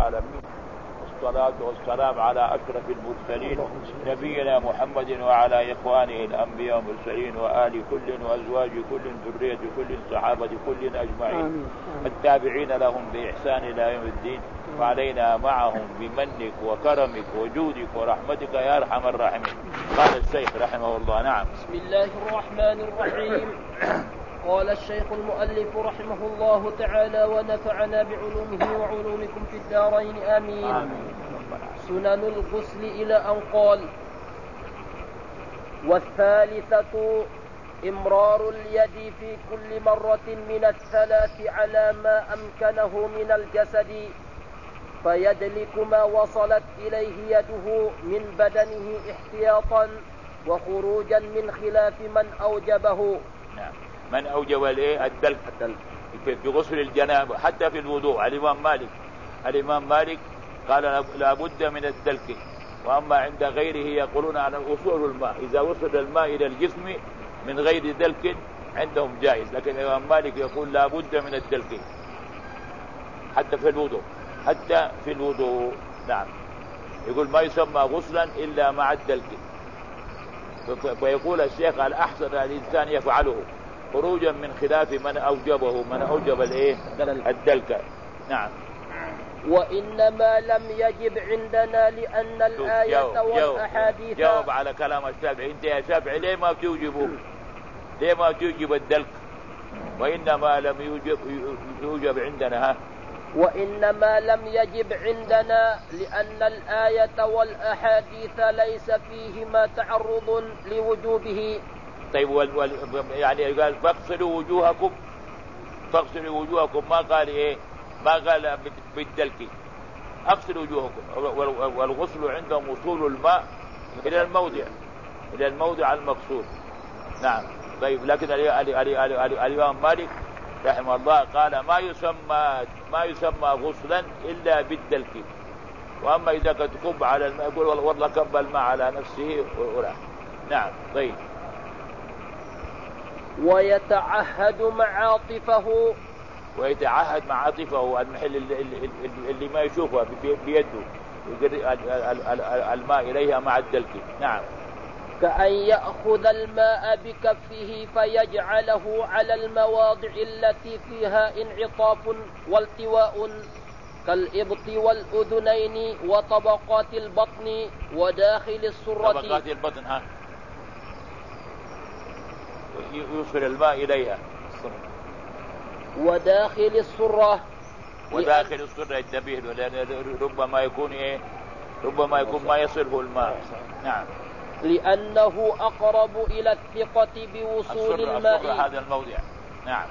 العالمين، والصلاة والسلام على أشرف المرسلين نبينا محمد وعلى إخوانه الأنبياء والمرسلين وآل كل وأزواج كل ذرية كل صحابة كل أجمعين التابعين لهم بإحسان إلى يوم الدين، وعلينا معهم بمنك وكرمك وجودك ورحمتك يا أرحم الراحمين. قال الشيخ رحمه الله. نعم. بسم الله الرحمن الرحيم. قال الشيخ المؤلف رحمه الله تعالى ونفعنا بعلومه وعلومكم في الدارين آمين. سنن الغسل إلى أن قال: والثالثة إمرار اليد في كل مرة من الثلاث على ما أمكنه من الجسد، فيدلك ما وصلت إليه يده من بدنه احتياطا وخروجا من خلاف من أوجبه. نعم. من أوجب الدلك في غسل الجنابة حتى في الوضوء. الإمام مالك قال لا بد من الدلك، وأما عند غيره يقولون عن وصول الماء، إذا وصل الماء إلى الجسم من غير دلك عندهم جائز، لكن الإمام مالك يقول لا بد من الدلك حتى في الوضوء. نعم. يقول ما يسمى غسلا إلا مع الدلك. فيقول الشيخ الأحسن الإنسان يفعله خروجا من خلاف من أوجب الدلك. نعم. وإنما لم يجب عندنا لأن الآية والأحاديث. جاوب على كلام الشافعي. انت يا شافعي ليه ما توجب الدلك؟ وإنما لم يوجب عندنا. وإنما لم يجب عندنا لأن الآية والأحاديث ليس فيهما تعرض لوجوبه. طيب يعني قال فاغسلوا وجوهكم ما قال ما قال بالدلك. اغسلوا وجوهكم، والغسل عندهم وصول الماء الى الموضع المقصود. نعم. طيب لكن الإمام مالك رحمه الله قال ما يسمى غسلا الا بالدلك، واما اذا كب على الماء يقول والله كب الماء على نفسه ولا. نعم. طيب. ويتعهد معاطفه المحل اللي ما يشوفها بيده الماء إليها مع الدلك. نعم. كأن يأخذ الماء بكفه فيجعله على المواضع التي فيها انعطاف والتواء كالإبط والأذنين وطبقات البطن وداخل السرة. طبقات البطن يوصل الماء إليها. وداخل السرة ينتبه له، لأن ربما يكون ما يصله الماء. نعم. لأنه أقرب إلى الثقة بوصول الماء. هذا الموضع. نعم.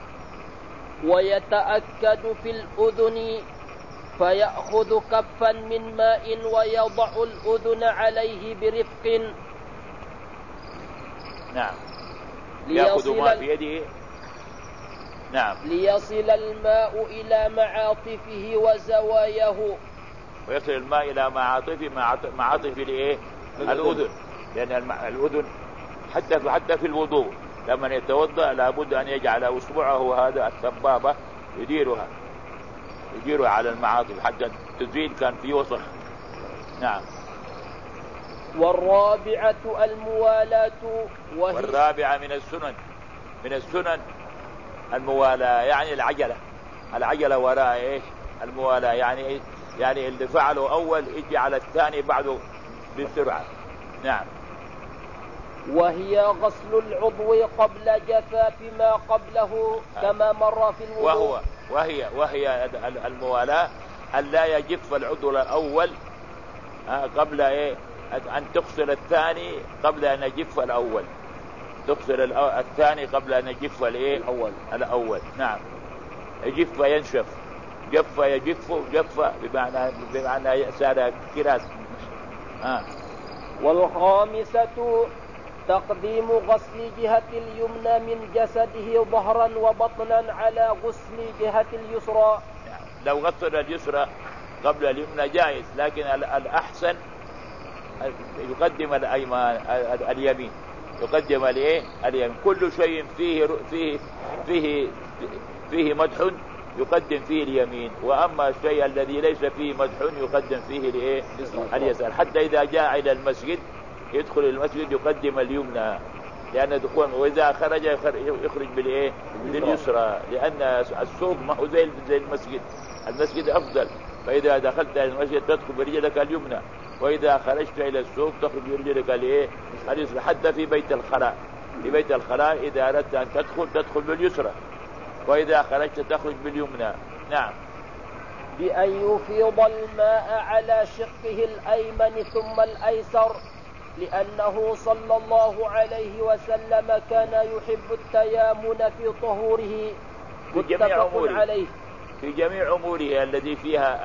ويتأكد في الأذن فيأخذ كفا من ماء ويضع الأذن عليه برفق. نعم. يأخذ ماء بيده. نعم. ليصل الماء إلى معاطفه وزواياه. ويصل الماء إلى معاطف الأذن، لأن الأذن حتى في الوضوء لما يتوضأ لابد أن يجعل أصبعه هذا السبابة يديرها على المعاطف حتى تزيل كان في وسخ. نعم. والرابعة الموالاة. والرابعة من السنن الموالاة، يعني العجلة وراء الموالاة، يعني اللي فعله أول يجي على الثاني بعده بسرعة. نعم. وهي غسل العضو قبل جفاف ما قبله كما مر في الوضوء. وهي الموالاة أن لا يجف العضو الأول قبل أن تغسل الثاني قبل أن يجف الأول. تغسل الثاني قبل أن يجف الأول. نعم. يجف ينشف، جف يجف، جف بمعنى سال كراس. والخامسة تقديم غسل جهة اليمنى من جسده ظهرا وبطنا على غسل جهة اليسرى. لو غسل اليسرى قبل اليمنى جائز، لكن الأحسن يقدم اليمين. يقدم اليمين. كل شيء فيه مدح يقدم فيه اليمين، وأما الشيء الذي ليس فيه مدح يقدم فيه اليسار. حتى إذا جاء إلى المسجد يدخل المسجد يقدم اليمنى، لأن دخول، وإذا خرج يخرج باليسرى، لأن السوق ما هو زي المسجد. المسجد أفضل، فإذا دخلت إلى المسجد تدخل برجلك اليمنى، وإذا خرجت إلى السوق تخرج برجلك اليسرى. حتى في بيت الخلاء، في بيت الخلاء إذا أردت أن تدخل باليسرى، وإذا خرجت تخرج باليمنى. نعم. بأن يفيض الماء على شقه الأيمن ثم الأيسر، لأنه صلى الله عليه وسلم كان يحب التيامن في طهوره، متفق عليه. في جميع أموره التي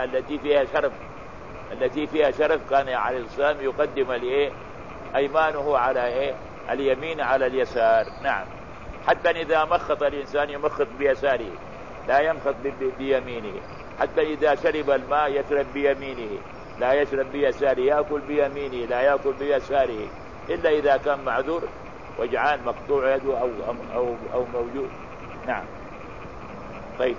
فيها شرف كان عليه الصلاة والسلام يقدم أيمانه على اليمين على اليسار. نعم. حتى إذا مخط الإنسان يمخط بيساره، لا يمخط بيمينه. حتى إذا شرب الماء يشرب بيمينه، لا يشرب بيساره. يأكل بيمينه، لا يأكل بيساره، إلا إذا كان معذور وجعان مقطوع يده أو موجود. نعم. طيب.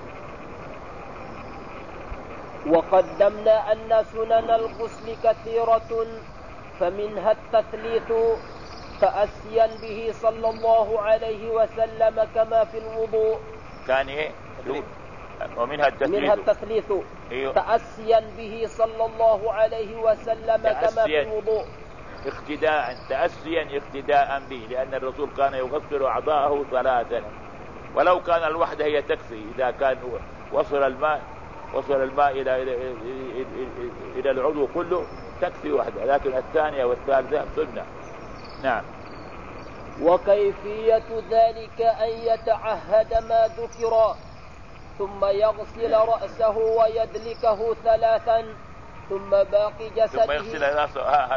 وقدمنا أن سنن الغسل كثيرة، فمنها التثليث تأسيا به صلى الله عليه وسلم كما في الوضوء. كان ومنها التثليث أيوه. تأسيا به صلى الله عليه وسلم كما في الوضوء، تأسيا اقتداء به، لأن الرسول كان يغسل أعضاءه 3، ولو كان الوحدة هي تكفي. إذا كان وصل الماء إلى العضو كله تكفي وحدة، لكن الثانية والثالثة سنة. نعم. وكيفية ذلك أن يتعهد ما ذكر، ثم يغسل رأسه ويدلكه 3، ثم باقي جسده. ثم يغسل رأسه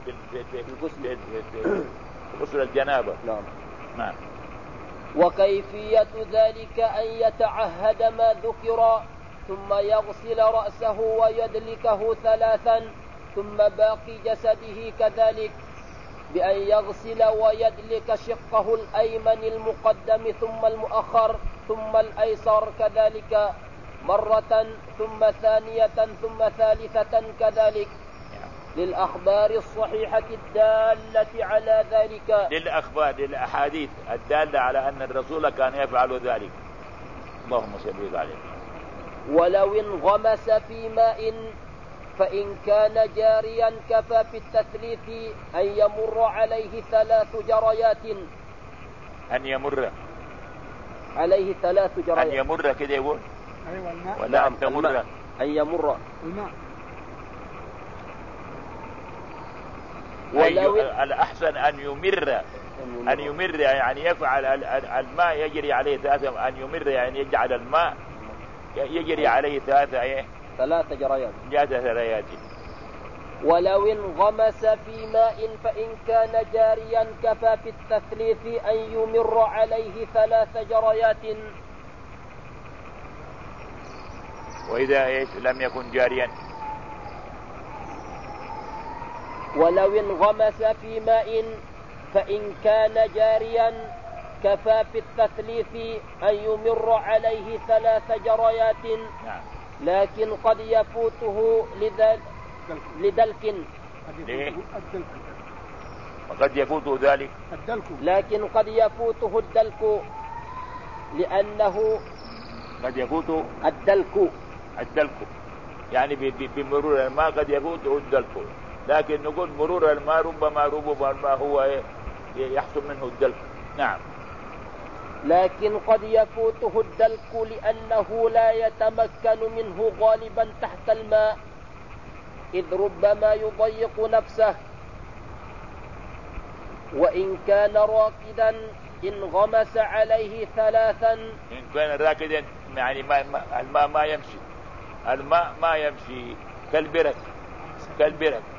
غسل الجنابة. نعم. وكيفية ذلك أن يتعهد ما ذكر، ثم يغسل رأسه ويدلكه 3، ثم باقي جسده كذلك، بأن يغسل ويدلك شقه الأيمن المقدم ثم المؤخر ثم الأيسر كذلك مرة، ثم ثانية، ثم ثالثة كذلك، للأخبار الصحيحة الدالة على ذلك. للأحاديث الدالة على أن الرسول كان يفعل ذلك. اللهم صل عليه. ولو انغمس في ماء فإن كان جاريا كفى في التثليث أن يمر عليه 3 جريات. أن يمر عليه 3 جريات. أن يمر كده يقول. أيوة الماء. ولا أن تمر. أن يمر الماء. الأحسن أن يمر يعني يفعل الماء يجري عليه 3. أن يمر يعني يجعل الماء يجري عليه 3 جريات. ولو انغمس في ماء فإن كان جاريا كفى في التثليث أن يمر عليه 3 جريات. وإذا لم يكن جاريا. ولو انغمس في ماء فإن كان جاريا كفى في التثليث أن يمر عليه 3 جريات. نعم. لكن قد يفوته لدلك. وقد يفوته ذلك. لكن قد يفوته الدلك، لأنه قد يفوته الدلك يعني بمرور الماء قد يفوته الدلك، لكن نقول مرور الماء ربما الماء هو يحصل منه الدلك. نعم. لكن قد يفوته الدلك لأنه لا يتمكن منه غالبا تحت الماء، إذ ربما يضيق نفسه. وإن كان راكدا انغمس عليه 3. إن كان راكدا يعني الماء ما يمشي كالبرك.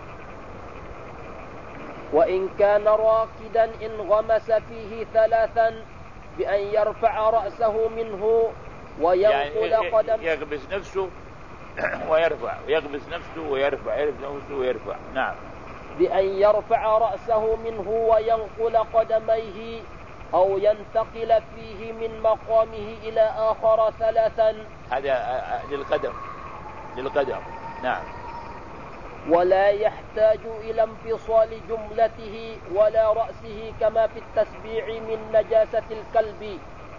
وإن كان راكدا انغمس فيه 3 بأن يرفع رأسه منه وينقل يعني قدمه. يغمس نفسه ويرفع، يغمس نفسه ويرفع. نعم. بأن يرفع رأسه منه وينقل قدميه أو ينتقل فيه من مقامه إلى آخر 3. هذا للقدم. نعم. ولا يحتاج إلى انفصال جملته ولا رأسه كما في التسبيع من نجاسة الكلب.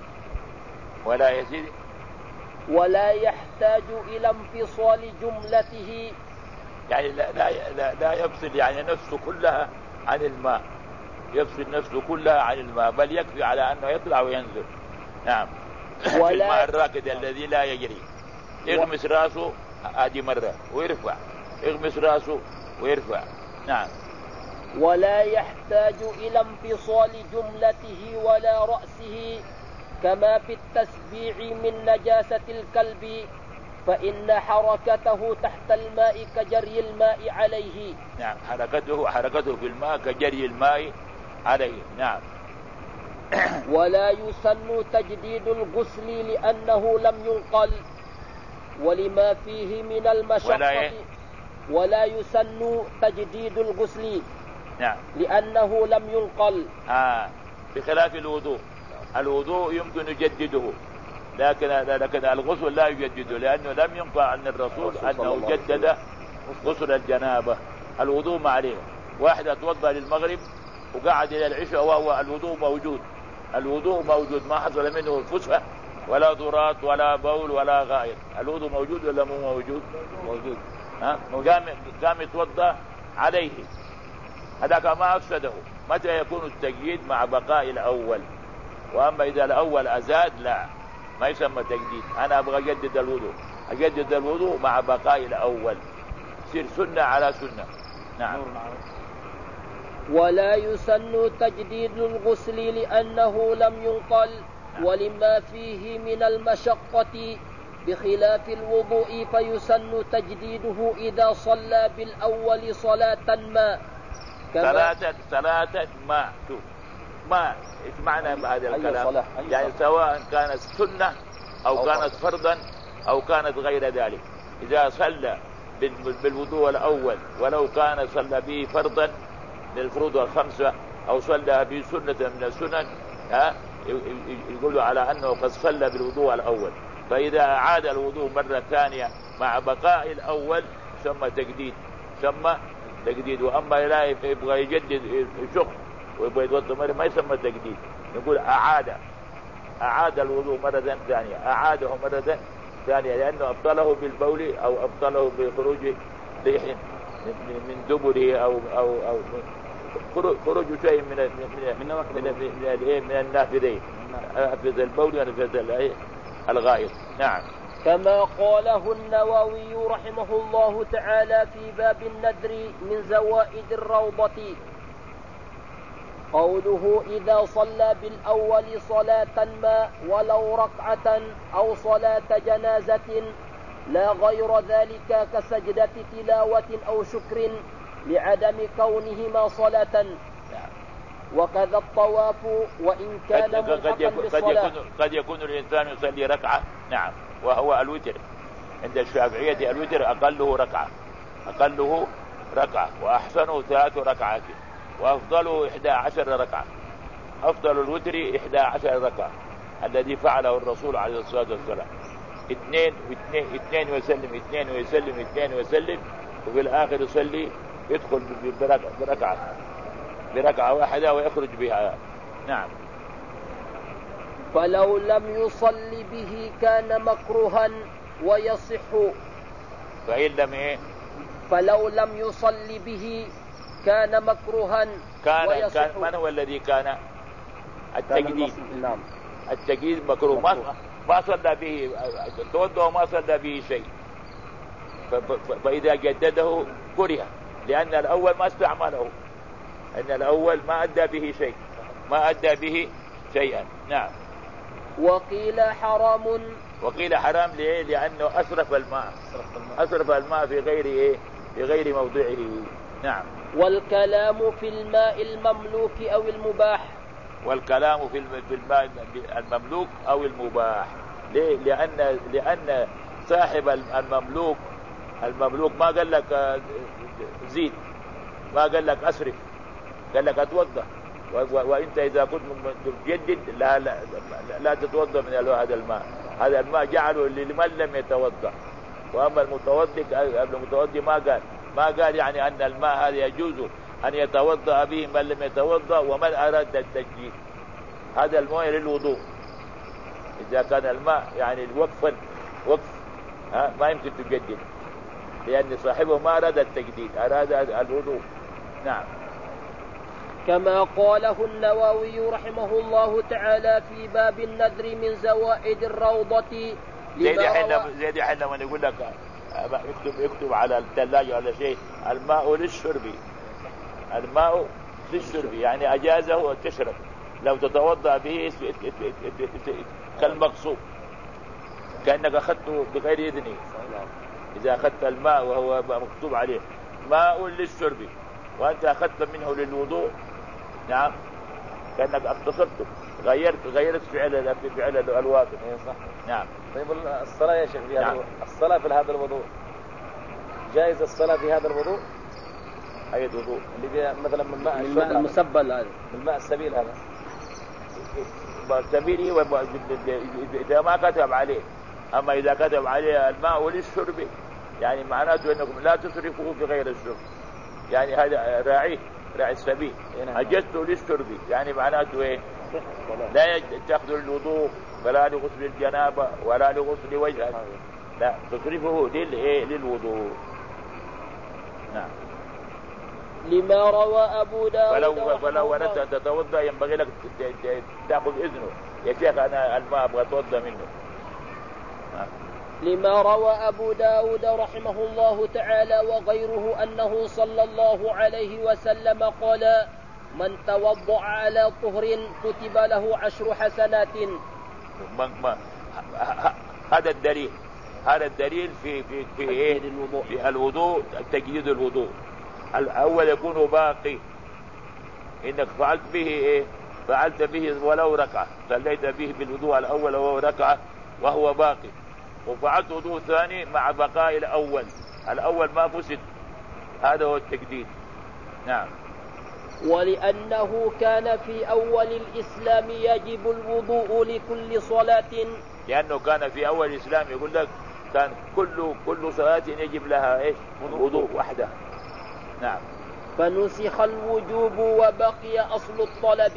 ولا يحتاج إلى انفصال جملته، يعني لا يفصل يعني نفسه كلها عن الماء، يفصل نفسه كلها عن الماء، بل يكفي على أنه يطلع وينزل. نعم. في الماء الراكد الذي لا يجري، يغمس راسه هذه مرة ويرفع، يغمس راسه ويرفع. نعم. ولا يحتاج إلى انفصال جملته ولا رأسه كما في التسبيع من نجاسة الكلب، فإن حركته تحت الماء كجري الماء عليه. نعم. حركته في الماء كجري الماء عليه. نعم. ولا يسن تجديد الغسل لأنه لم ينقل ولما فيه من المشقة. ولا يسن تجديد الغسل. نعم. لأنه لم ينقل. بخلاف الوضوء يمكن يجدده، لكن الغسل لا يجدده، لأنه لم ينقل عن الرسول أنه جدد غسل الجنابة. الوضوء ما عليه. واحد اتوضأ للمغرب وقعد إلى العشاء وهو الوضوء موجود، ما حصل منه فسحة ولا ضرات ولا بول ولا غائط. الوضوء موجود ولا مو موجود؟ موجود. قام يتوضأ عليه، هذاك ما أفسده. متى يكون التجديد؟ مع بقاء الأول. وأما إذا الأول أزاد لا، ما يسمى تجديد. أنا أبغى أجدد الوضوء مع بقاء الأول، يصير سنة على سنة. نعم. ولا يسن تجديد الغسل لأنه لم ينقل ولما فيه من المشقة، بخلاف الوضوء فيسن تجديده إذا صلى بالأول صلاة ما. صلاة ما. شوف ما إيش معنى بهذا الكلام؟ يعني سواء كانت سنة أو كانت فرضا أو كانت غير ذلك. إذا صلى بالوضوء الأول ولو كان صلى به فرضا للفروض الخمسة أو صلى به سنة من السنن، يقول على أنه قد صلى بالوضوء الأول. فإذا أعاد الوضوء مرة ثانية مع بقاء الأول سمى تجديد. وأما لا يبغى يجدد شق ويبغى يتوضأ مرة ما يسمى تجديد، يقول أعاد الوضوء مرة ثانية، أعاده مرة ثانية، لأنه أبطله بالبول أو أبطله بخروج ريح من دبره أو خروج شيء من النافذين، نافذ البول ونافذ الغائط. نعم. كما قاله النووي رحمه الله تعالى في باب النذر من زوائد الروضة، قوله إذا صلى بالأول صلاة ما ولو ركعة أو صلاة جنازة لا غير ذلك كسجدة تلاوة أو شكر لعدم كونهما صلاة. وكذا الطواف وإن كان ملحقا بالصلاة. قد يكون الإنسان يصلي ركعة. نعم. وهو الوتر عند الشافعية، الوتر أقله ركعة وأحسنه 3 ركعات وأفضله 11 ركعة. أفضل الوتر 11 ركعة الذي فعله الرسول عليه الصلاة والسلام، 2 ويسلم 2 ويسلم 2 ويسلم، وفي الآخر يصلي يدخل بركعة واحدة ويخرج بها. نعم. فلو لم يصلي به كان مكروها ويصح. فلو لم يصلي به كان مكروها ويصح. من هو الذي كان التجديد؟ نعم. التجديد مكروه، ما صلى به، توضأ وما صلى به شيء، فإذا جدده كره، لأن الأول ما استعمله، أن الأول ما أدى به شيئا. نعم. وقيل حرام ليه؟ لأنه أسرف الماء في غير موضعه. نعم. والكلام في الماء المملوك أو المباح. والكلام في الماء المملوك أو المباح. ليه؟ لأن صاحب المملوك ما قال لك زيد، ما قال لك أسرف، قال لك أتوضأ، وانت اذا كنت تجدد لا تتوضا من هذا الماء. هذا الماء جعله لمن لم يتوضا. واما المتوضي ما قال يعني ان الماء هذا يجوز ان يتوضا به من لم يتوضا ومن اراد التجديد. هذا الماء للوضوء اذا كان الماء يعني وقف ما يمكن تجدد، لان صاحبه ما اراد التجديد، اراد الوضوء. نعم. كما قاله النووي رحمه الله تعالى في باب النذر من زوائد الروضة. زي دي حين لما يقول لك اكتب على الثلاجة ولا شيء الماء للشرب، الماء للشرب يعني أجازه تشرب، لو تتوضأ به كالمغصوب كأنك أخذته بغير إذنه. إذا أخذت الماء وهو مكتوب عليه ماء للشرب وأنت أخذت منه للوضوء، نعم، كأنك اقتصرته، غيرت فعل الواقع. صح. نعم. طيب الصلاة يا شيخ في هذا، نعم. الصلاة في هذا الوضوء جائز الصلاة في هذا الوضوء؟ أي وضوء؟ اللي مثلا من ماء الماء المسبل هذا، من ماء السبيل هذا. سبيله إذا ما كتب عليه. أما إذا كتب عليه الماء للشرب يعني معناته أنكم لا تصرفوه في غير الشرب، يعني هذا راعي السبيل أجزته للشرب، يعني معناته إيه؟ لا تأخذ الوضوء ولا لغسل الجنابة ولا لغسل وجهه، لا تصرفه للوضوء. نعم. لما روى أبو داود فلو أردت أن تتوضأ ينبغي لك تأخذ إذنه، يا شيخ أنا الماء أبغى أتوضأ منه. لما روى أبو داود رحمه الله تعالى وغيره أنه صلى الله عليه وسلم قال: من توضأ على طهر كتب له 10 حسنات. هذا الدليل في إيه؟ في الوضوء، تجديد الوضوء. الأول يكون باقي، إنك فعلت به إيه؟ فعلت به ولو ركعة، صليت به بالوضوء الأول وهو ركعة وهو باقي، وفعلت وضوء ثاني مع بقاء الأول ما فسد، هذا هو التجديد. نعم. ولأنه كان في أول الإسلام يجب الوضوء لكل صلاة، لأنه كان في أول الإسلام يقول لك كان كل صلاة يجب لها إيش؟ وضوء وحده. نعم. فنسخ الوجوب وبقي أصل الطلب.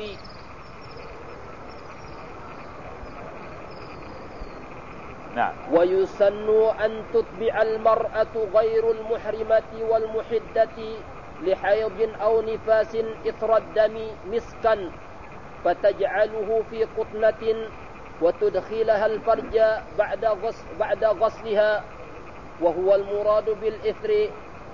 نعم. ويسن أن تتبع المرأة غير المحرمة والمحدة لحيض أو نفاس إثر الدم مسكا، فتجعله في قطنة وتدخلها الفرج بعد غسلها، وهو المراد بالإثر.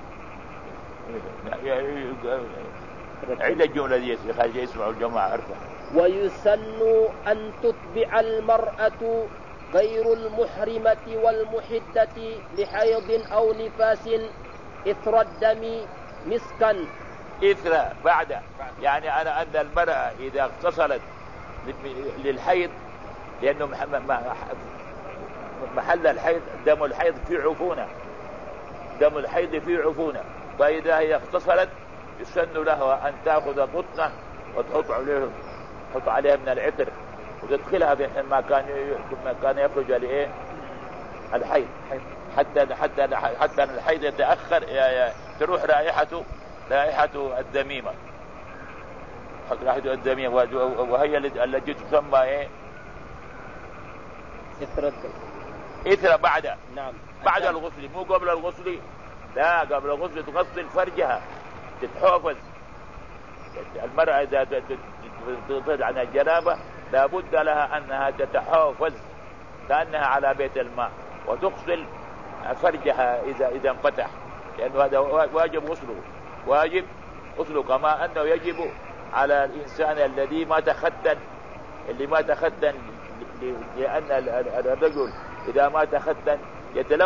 عيد الجملة دي خارج يسمعوا الجماعة أرفع. ويسن أن تتبع المرأة غير المحرمة والمحدة لحيض أو نفاس إثر الدم مسكا. إثر بعد، يعني أن المرأة إذا اغتسلت للحيض، لأنه محل الحيض دم الحيض في عفونة، فإذا هي اغتسلت يسن لها أن تأخذ قطنة وتحط عليها من العطر وتدخلها في ما كان يخرج لإيه الحيض، حتى الحيض يتأخر، تروح رائحته الدميمة، وهي التي تسمى إيه؟ إثر بعد. نعم. بعد الغسل، مو قبل الغسل. لا، قبل الغسل تغسل فرجها، تتحافظ. المرأة إذا تغسل عن الجنابة لابد لها أنها تتحافظ كأنها على بيت الماء، وتغسل فرجها إذا انفتح، لأنه هذا واجب غسله، كما أنه يجب على الإنسان الذي ما تختن، لأن الرجل إذا ما تختن يتلم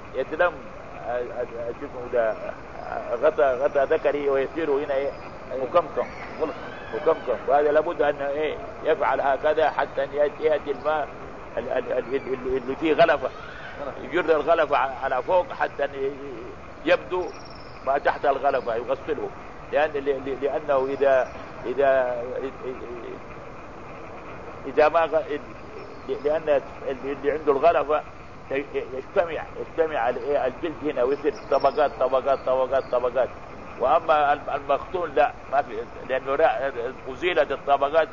غطى ذكري ويصير هنا إيه؟ مكمكم، وهذا لابد أن إيه؟ يفعل هكذا حتى يأتي الماء اللي فيه غلفة، يجر الغلفة على فوق حتى يبدو ما تحت الغلفة، يغسله، لأنه إذا ما لأن اللي عنده الغلفة يجتمع على الجلد هنا ويصير طبقات طبقات طبقات طبقات. وأما المختون لا، ما في، لأنه أزيلت الطبقات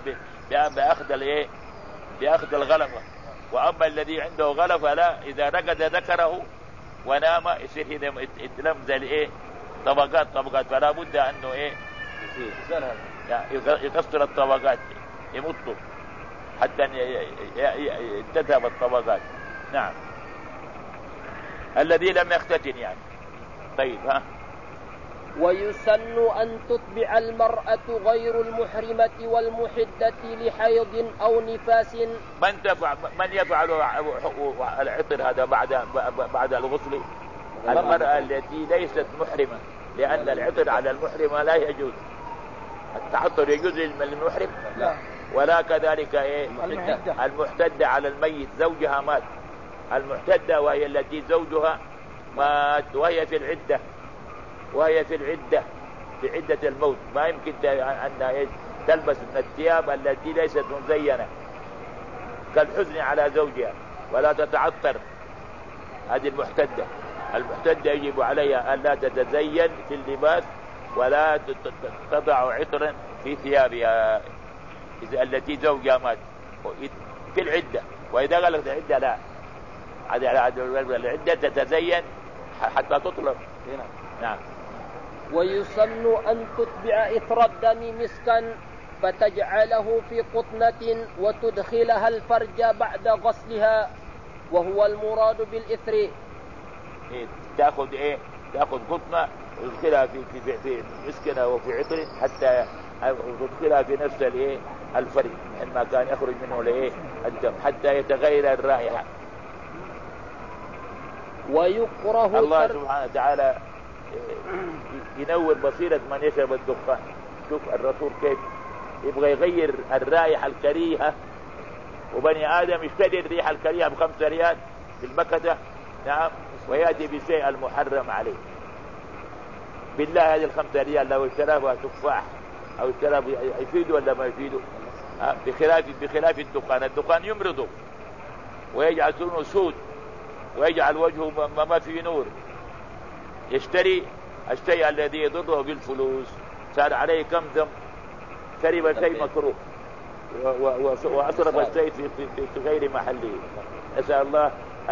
بأخذ الغلفة. وأما الذي عنده غلفة لا، إذا رقد ذكره ونام يصير هنا يتلم زي طبقات طبقات، فلا بد أنه يكسر الطبقات، يمطه حتى تذهب الطبقات. نعم، الذي لم يختتن يعني. طيب ها. ويسن أن تتبع المرأة غير المحرمة والمحدة لحيض أو نفاس. من يفعل العطر هذا بعد الغسل؟ المرأة التي ليست محرمة، لأن العطر على المحرمة لا يجوز. التعطر يجوز للمحرم لا، ولا كذلك المحتدة على الميت، زوجها مات. المحتدة وهي التي زوجها مات وهي في عدة الموت، ما يمكن أن تلبس من الثياب التي ليست مزينة كالحزن على زوجها، ولا تتعطر. هذه المحتدة يجب عليها أن لا تتزين في اللباس ولا تضع عطرا في ثيابها التي زوجها مات في العدة. وإذا غلقت العدة لا، العدة تتزين حتى تطلق. نعم. ويسن أن تتبع إثر الدم مسكا فتجعله في قطنة وتدخلها الفرج بعد غسلها، وهو المراد بالإثر. تأخذ قطنة وتدخلها في مسكنة وفي عطر حتى تدخلها في نفس الفرج عندما كان يخرج منه الدم حتى يتغير الرائحة. ويكره الله سبحانه وتعالى ينور بصيرة من يشرب الدخان. شوف الرسول كيف يبغى يغير الرائحة الكريهة، وبني آدم يشتري الريحة الكريهة ب5 ريال في المكة. نعم، ويأتي بشيء المحرم عليه. بالله هذه 5 ريال لو اشتراه تفاح أو اشتراه يفيده ولا ما يفيده؟ بخلاف الدخان يمرضه ويجعل لونه سود ويجعل وجهه ما فيه نور. يشتري الشيء الذي يضره بالفلوس، صار عليه كم ذنب، شرب شيء مكروه وأصرف الشيء في غير محله. نسأل الله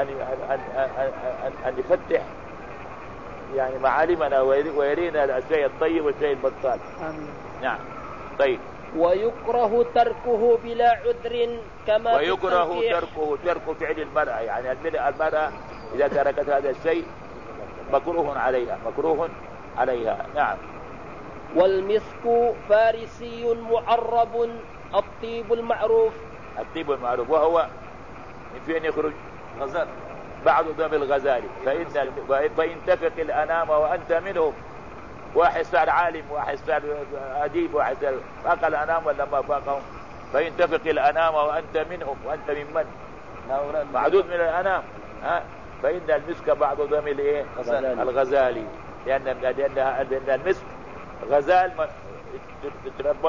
أن يفتح يعني معالمنا ويرينا الشيء الطيب والشيء البطال. نعم. طيب. ويكره تركه بلا عذر كما ويكره ترك فعل المرأة، يعني المرأة إذا تركت هذا الشيء مكروه عليها. نعم. والمسك فارسي معرب الطيب المعروف. وهو من فين يخرج؟ غزال، بعض دم الغزال. فإن تفق الأنام وأنت منهم، واحد صار عالم، واحد صار أديب، واحد صار فاق الأنام ولا ما فاقهم. فإن تفق الأنام وأنت منهم، وأنت ممن معدود من الأنام، فإن المسك بعض دم الغزالي، لأن المسك غزال تربى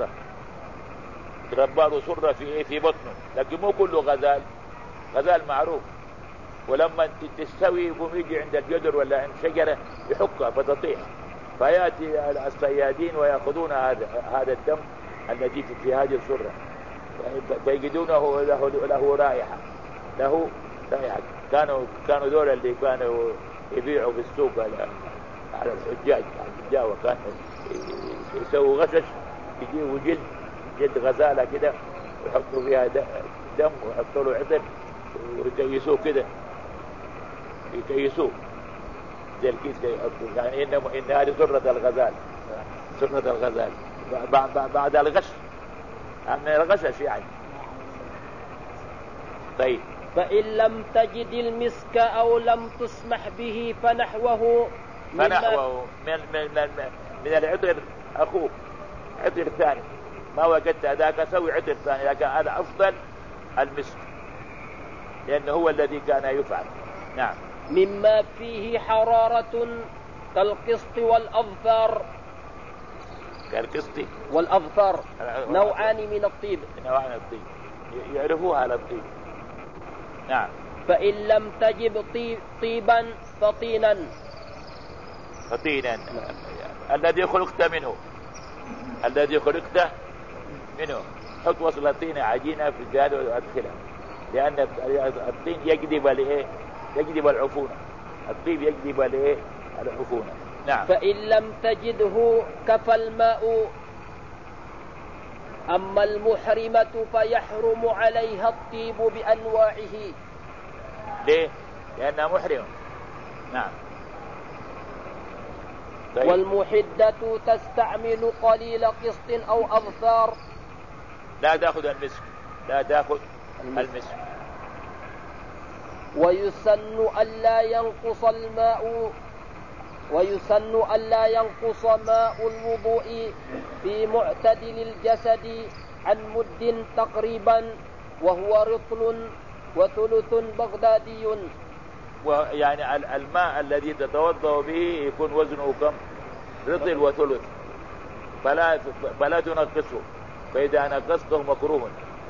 له سرة في بطنه، لكن مو كله غزال معروف. ولما تستوي يقوم يجي عند الجدر ولا عند شجرة يحكها فتطيح، فيأتي الصيادين ويأخذون هذا الدم الذي في هذه السرة فيجدونه له رائحة. كانوا دول اللي كانوا يبيعوا في السوق على الحجاج وكانوا يسووا غشش، يجيبوا جلد غزالة كده ويحطوا فيها دم ويحطوا له عطر ويكيسوه كده، زي الكيس يعني إن هذه سرة الغزال بعد الغش، من الغشش يعني. طيب. فإن لم تجد المسك أو لم تسمح به فنحوه من العطر أخوه، عطر ثاني ما وجدت ذاك سوي عطر ثاني، لكن هذا أفضل المسك لأنه هو الذي كان يفعل. نعم. مما فيه حرارة كالقسط والأظفار. كالقسط والأظفار نوعان من الطيب. نوعان من الطيب يعرفوها على الطيب. نعم. فإن لم تجب طيبا فطينا. فطينا الذي خلقت منه، الذي خلقت منه. حط وصل طينة عجينة في الجهاد وادخلها، لأن الطين يجذب لإيه؟ يجذب العفونة. الطيب يجذب لإيه؟ العفونة. نعم. فإن لم تجده كفى الماء. أما المحرمة فيحرم عليها الطيب بأنواعه. ليه؟ لأنها محرمة. نعم. طيب. والمحدة تستعمل قليل قسط أو أظفار. لا تأخذ المسك، لا تأخذ المسك. ويسن ألا ينقص الماء، ويسن ألا ينقص ماء الوضوء في معتدل الجسد عن مد تقريبا، وهو رطل وثلث بغدادي. ويعني الماء الذي تتوضأ به يكون وزنه كم؟ رطل وثلث، فلا تنقصه، فإذا نقصته مكروه.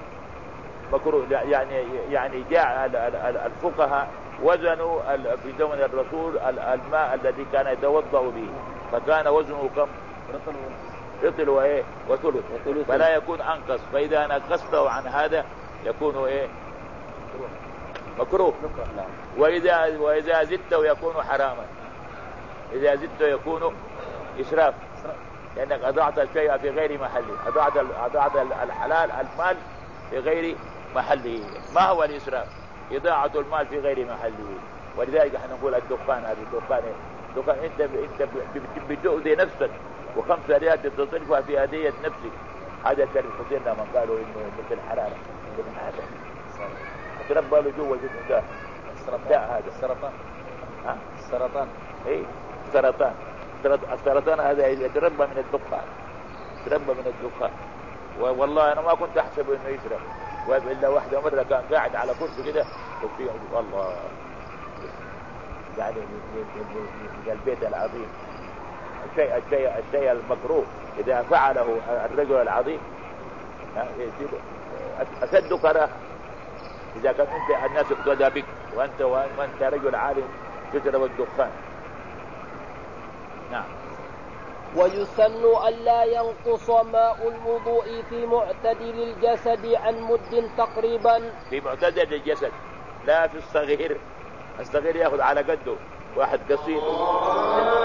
يعني جاء الفقهاء وزنوا في زمن الرسول الماء الذي كان يتوضأ به، فكان وزنه كم؟ رطل وإيه؟ وثلث، فلا يكون أنقص، فإذا نقصته عن هذا يكون إيه؟ مكروه. وإذا زدته يكون حراما، إذا زدته يكون إسراف، لأنك أضعت الشيء في غير محله، أضعت الحلال المال في غير محله. ما هو الإسراف؟ إضاعة المال في غير محله. ولذلك احنا نقول الدخان، هذا الدخان انت بتؤذي نفسك، و5 ريال تصرفها في هدية نفسك. هذا كان الحسين لما قالوا انه مثل حرارة من هذا تربى له جوا جسمه ده هذا السرطان. السرطان ايه السرطان هذا يتربى من الدخان، يتربى من الدخان. والله انا ما كنت احسب انه يشرب، والا واحده مره كان قاعد على كرسي كده قلت والله يعني من البيت العظيم. الشيء المكروه اذا فعله الرجل العظيم اشد كراهه. اذا كان انت الناس اقتدى بك وانت رجل عالم تشرب الدخان. نعم. ويسن ألا ينقص ماء الوضوء في معتدل الجسد عن مد تقريبا. في معتدل الجسد، لا في الصغير. الصغير ياخذ على قده، واحد قصير